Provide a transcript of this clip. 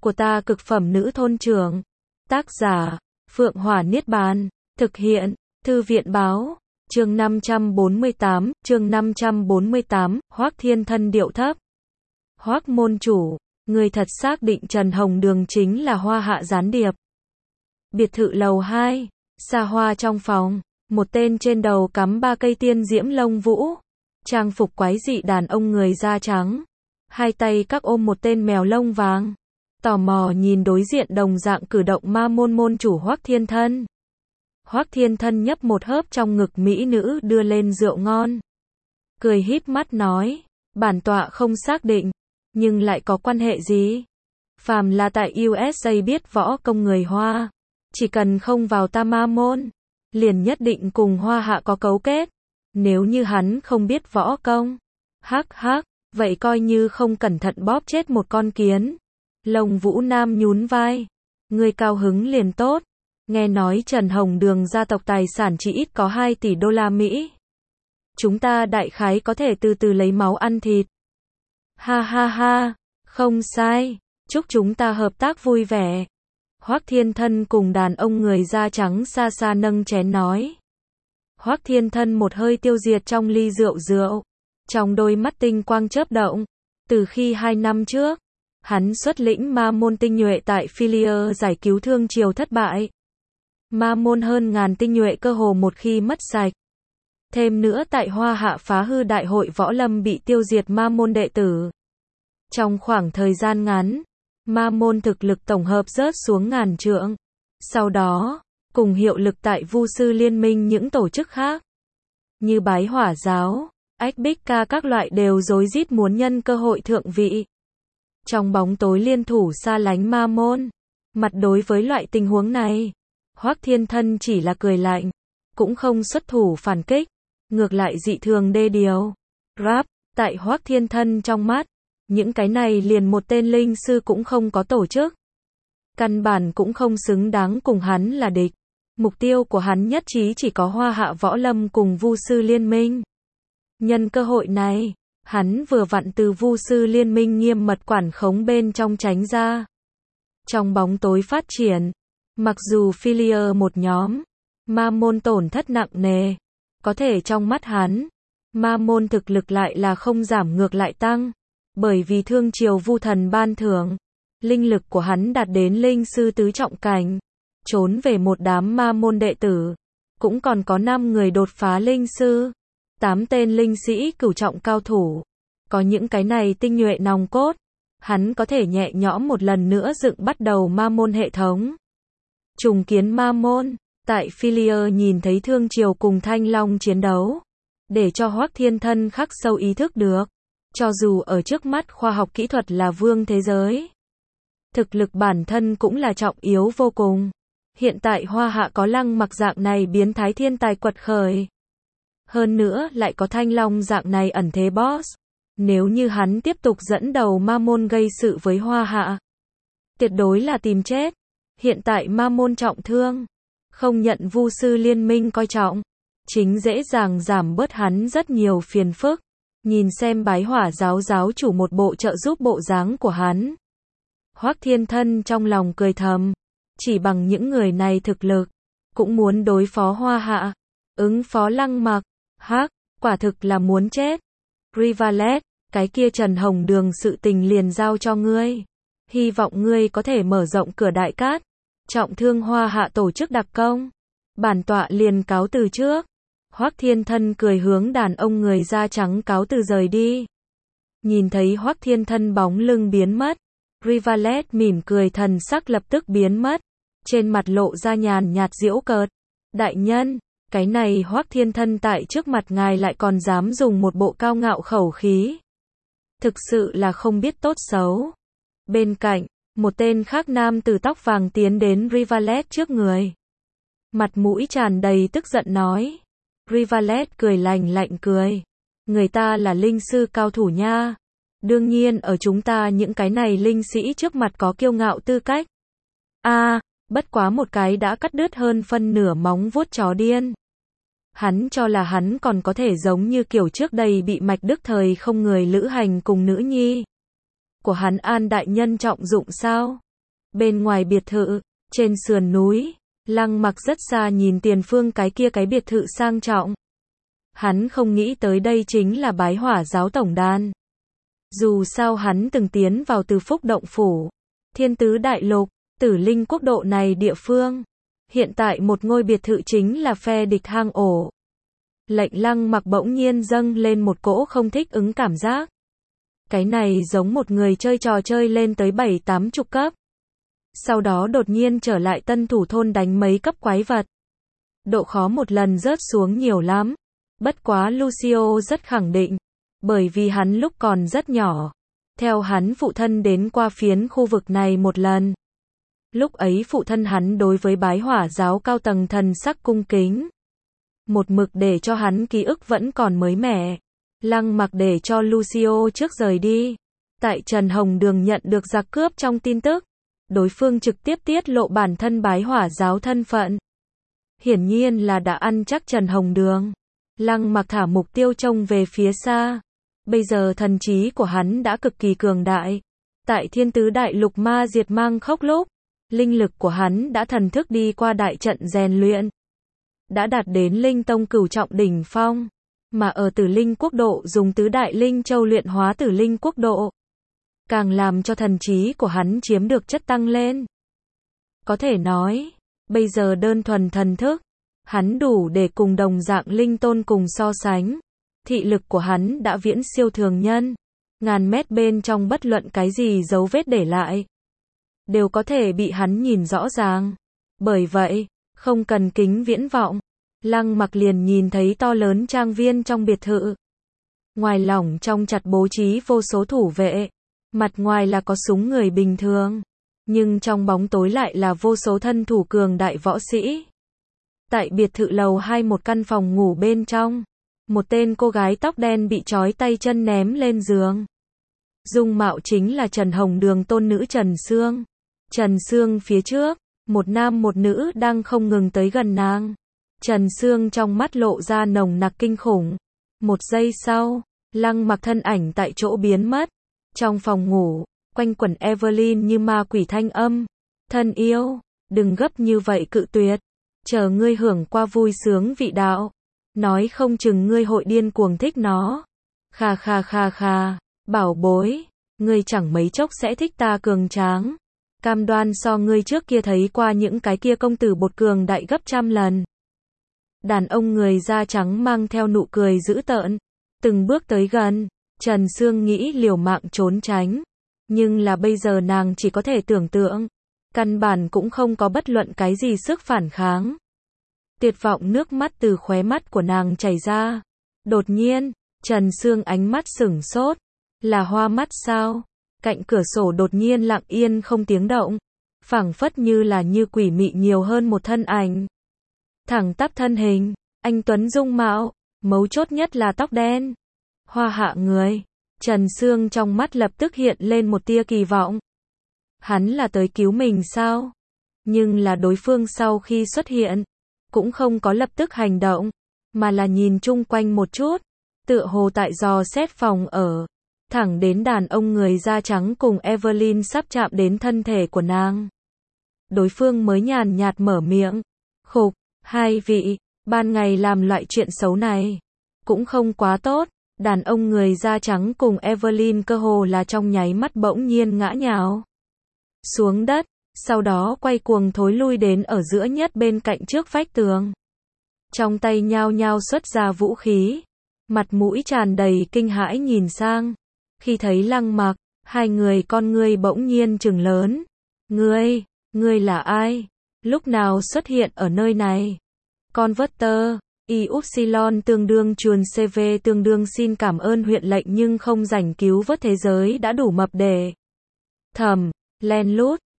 của ta cực phẩm nữ thôn trưởng. Tác giả, Phượng Hỏa Niết Bàn. Thực hiện, Thư viện Báo. Chương 548, Hoắc Thiên Thân điệu thấp. Hoắc môn chủ, người thật xác định Trần Hồng Đường chính là Hoa Hạ gián điệp. Biệt thự lầu 2, xa hoa trong phòng, một tên trên đầu cắm 3 cây tiên diễm lông vũ, trang phục quái dị đàn ông người da trắng, hai tay các ôm một tên mèo lông vàng, tò mò nhìn đối diện đồng dạng cử động ma môn môn chủ Hoắc Thiên Thân. Hoắc Thiên Thân nhấp một hớp trong ngực mỹ nữ đưa lên rượu ngon, cười híp mắt nói, bản tọa không xác định, nhưng lại có quan hệ gì? Phàm là tại USA biết võ công người Hoa, chỉ cần không vào ta ma môn, liền nhất định cùng Hoa Hạ có cấu kết. Nếu như hắn không biết võ công, hắc hắc, vậy coi như không cẩn thận bóp chết một con kiến. Lông Vũ Nam nhún vai, người cao hứng liền tốt. Nghe nói Trần Hồng Đường gia tộc tài sản chỉ ít có 2 tỷ đô la Mỹ. Chúng ta đại khái có thể từ từ lấy máu ăn thịt. Ha ha ha, không sai, chúc chúng ta hợp tác vui vẻ. Hoắc Thiên Thân cùng đàn ông người da trắng xa xa nâng chén nói. Hoắc Thiên Thân một hơi tiêu diệt trong ly rượu, trong đôi mắt tinh quang chớp động. Từ khi 2 năm trước, hắn xuất lĩnh ma môn tinh nhuệ tại Philia giải cứu Thương Triều thất bại. Ma môn hơn ngàn tinh nhuệ cơ hồ một khi mất sạch. Thêm nữa tại Hoa Hạ phá hư đại hội võ lâm bị tiêu diệt ma môn đệ tử. Trong khoảng thời gian ngắn, ma môn thực lực tổng hợp rớt xuống ngàn trượng. Sau đó, cùng hiệu lực tại Vu sư liên minh những tổ chức khác, như Bái Hỏa giáo, Ách Bích Ca các loại đều rối rít muốn nhân cơ hội thượng vị. Trong bóng tối liên thủ xa lánh ma môn. Mặt đối với loại tình huống này, Hoắc Thiên Thân chỉ là cười lạnh, cũng không xuất thủ phản kích, ngược lại dị thường đê điều. Rap, tại Hoắc Thiên Thân trong mắt, những cái này liền một tên linh sư cũng không có tổ chức. Căn bản cũng không xứng đáng cùng hắn là địch. Mục tiêu của hắn nhất trí chỉ có Hoa Hạ võ lâm cùng Vu sư liên minh. Nhân cơ hội này, hắn vừa vặn từ Vu sư liên minh nghiêm mật quản khống bên trong tránh ra. Trong bóng tối phát triển, mặc dù Philia một nhóm, ma môn tổn thất nặng nề, có thể trong mắt hắn, ma môn thực lực lại là không giảm ngược lại tăng, bởi vì Thương Triều Vu thần ban thưởng, linh lực của hắn đạt đến linh sư tứ trọng cảnh, trốn về một đám ma môn đệ tử, cũng còn có 5 người đột phá linh sư, 8 tên linh sĩ cửu trọng cao thủ, có những cái này tinh nhuệ nòng cốt, hắn có thể nhẹ nhõm một lần nữa dựng bắt đầu ma môn hệ thống. Trùng kiến ma môn, tại Philia nhìn thấy Thương Triều cùng Thanh Long chiến đấu, để cho Hoắc Thiên Thân khắc sâu ý thức được, cho dù ở trước mắt khoa học kỹ thuật là vương thế giới, thực lực bản thân cũng là trọng yếu vô cùng. Hiện tại Hoa Hạ có Lăng Mặc dạng này biến thái thiên tài quật khởi, hơn nữa lại có Thanh Long dạng này ẩn thế boss. Nếu như hắn tiếp tục dẫn đầu ma môn gây sự với Hoa Hạ, tuyệt đối là tìm chết. Hiện tại ma môn trọng thương, không nhận Vu sư liên minh coi trọng, chính dễ dàng giảm bớt hắn rất nhiều phiền phức. Nhìn xem Bái Hỏa giáo giáo chủ một bộ trợ giúp bộ dáng của hắn, Hoắc Thiên Thân trong lòng cười thầm, chỉ bằng những người này thực lực, cũng muốn đối phó Hoa Hạ, ứng phó Lăng Mặc, quả thực là muốn chết. Rivalet, cái kia Trần Hồng Đường sự tình liền giao cho ngươi, hy vọng ngươi có thể mở rộng cửa Đại Cát, trọng thương Hoa Hạ tổ chức đặc công. Bản tọa liền cáo từ trước. Hoắc Thiên Thân cười hướng đàn ông người da trắng cáo từ rời đi. Nhìn thấy Hoắc Thiên Thân bóng lưng biến mất, Rivalet mỉm cười, thần sắc lập tức biến mất, trên mặt lộ ra nhàn nhạt giễu cợt. Đại nhân, cái này Hoắc Thiên Thân tại trước mặt ngài lại còn dám dùng một bộ cao ngạo khẩu khí, thực sự là không biết tốt xấu. Bên cạnh, một tên khác nam tử tóc vàng tiến đến Rivalet trước người, mặt mũi tràn đầy tức giận nói. Rivalet cười lạnh cười, người ta là linh sư cao thủ nha, đương nhiên ở chúng ta những cái này linh sĩ trước mặt có kiêu ngạo tư cách. Bất quá một cái đã cắt đứt hơn phân nửa móng vuốt chó điên. Hắn cho là hắn còn có thể giống như kiểu trước đây bị Mạch Đức Thời không người lữ hành cùng nữ nhi của hắn An đại nhân trọng dụng sao? Bên ngoài biệt thự, trên sườn núi, Lăng Mặc rất xa nhìn tiền phương cái biệt thự sang trọng. Hắn không nghĩ tới đây chính là Bái Hỏa giáo tổng đàn. Dù sao hắn từng tiến vào Từ Phúc động phủ, Thiên Tứ Đại Lục, Tử Linh quốc độ này địa phương. Hiện tại một ngôi biệt thự chính là phe địch hang ổ. Lệnh Lăng Mặc bỗng nhiên dâng lên một cỗ không thích ứng cảm giác. Cái này giống một người chơi trò chơi lên tới 7-80 cấp. Sau đó đột nhiên trở lại tân thủ thôn đánh mấy cấp quái vật. Độ khó một lần rớt xuống nhiều lắm. Bất quá Lucio rất khẳng định. Bởi vì hắn lúc còn rất nhỏ. Theo hắn phụ thân đến qua phiến khu vực này một lần. Lúc ấy phụ thân hắn đối với Bái Hỏa giáo cao tầng thần sắc cung kính. Một mực để cho hắn ký ức vẫn còn mới mẻ. Lăng Mặc để cho Lucio trước rời đi. Tại Trần Hồng Đường nhận được giặc cướp trong tin tức. Đối phương trực tiếp tiết lộ bản thân Bái Hỏa giáo thân phận. Hiển nhiên là đã ăn chắc Trần Hồng Đường. Lăng Mặc thả mục tiêu trông về phía xa. Bây giờ thần trí của hắn đã cực kỳ cường đại. Tại Thiên Tứ Đại Lục ma diệt mang khốc lúc, linh lực của hắn đã thần thức đi qua đại trận rèn luyện. Đã đạt đến linh tông cửu trọng đỉnh phong. Mà ở Tử Linh quốc độ dùng tứ đại linh châu luyện hóa Tử Linh quốc độ. Càng làm cho thần trí của hắn chiếm được chất tăng lên. Có thể nói, bây giờ đơn thuần thần thức, hắn đủ để cùng đồng dạng linh tôn cùng so sánh. Thị lực của hắn đã viễn siêu thường nhân. Ngàn mét bên trong bất luận cái gì dấu vết để lại, đều có thể bị hắn nhìn rõ ràng. Bởi vậy, không cần kính viễn vọng, Lăng Mặc liền nhìn thấy to lớn trang viên trong biệt thự. Ngoài lỏng trong chặt bố trí vô số thủ vệ. Mặt ngoài là có súng người bình thường. Nhưng trong bóng tối lại là vô số thân thủ cường đại võ sĩ. Tại biệt thự lầu 2 một căn phòng ngủ bên trong. Một tên cô gái tóc đen bị trói tay chân ném lên giường. Dung mạo chính là Trần Hồng Đường tôn nữ Trần Sương. Trần Sương phía trước, một nam một nữ đang không ngừng tới gần nàng. Trần Sương trong mắt lộ ra nồng nặc kinh khủng. Một giây sau, Lăng Mặc thân ảnh tại chỗ biến mất. Trong phòng ngủ, quanh quẩn Evelyn như ma quỷ thanh âm. Thân yêu, đừng gấp như vậy cự tuyệt. Chờ ngươi hưởng qua vui sướng vị đạo. Nói không chừng ngươi hội điên cuồng thích nó. Kha kha kha kha, bảo bối, ngươi chẳng mấy chốc sẽ thích ta cường tráng. Cam đoan so ngươi trước kia thấy qua những cái kia công tử bột cường đại gấp trăm lần. Đàn ông người da trắng mang theo nụ cười dữ tợn, từng bước tới gần. Trần Sương nghĩ liều mạng trốn tránh, nhưng là bây giờ nàng chỉ có thể tưởng tượng, căn bản cũng không có bất luận cái gì sức phản kháng. Tuyệt vọng nước mắt từ khóe mắt của nàng chảy ra. Đột nhiên, Trần Sương ánh mắt sửng sốt, là hoa mắt sao? Cạnh cửa sổ đột nhiên lặng yên không tiếng động, phảng phất như là như quỷ mị nhiều hơn một thân ảnh. Thẳng tắp thân hình, anh tuấn dung mạo, mấu chốt nhất là tóc đen. Hoa hạ người. Trần Sương trong mắt lập tức hiện lên một tia kỳ vọng. Hắn là tới cứu mình sao? Nhưng là đối phương sau khi xuất hiện, cũng không có lập tức hành động, mà là nhìn chung quanh một chút, tựa hồ tại dò xét phòng ở, thẳng đến đàn ông người da trắng cùng Evelyn sắp chạm đến thân thể của nàng. Đối phương mới nhàn nhạt mở miệng, khục, hai vị, ban ngày làm loại chuyện xấu này, cũng không quá tốt. Đàn ông người da trắng cùng Evelyn cơ hồ là trong nháy mắt bỗng nhiên ngã nhào xuống đất, sau đó quay cuồng thối lui đến ở giữa nhất bên cạnh trước vách tường. Trong tay nhao nhao xuất ra vũ khí, mặt mũi tràn đầy kinh hãi nhìn sang. Khi thấy Lăng Mặc, hai người con ngươi bỗng nhiên trừng lớn. Ngươi là ai? Lúc nào xuất hiện ở nơi này? Converter Ypsilon tương đương chuồn CV tương đương xin cảm ơn huyện lệnh nhưng không rảnh cứu vớt thế giới đã đủ mập để thầm, len lút,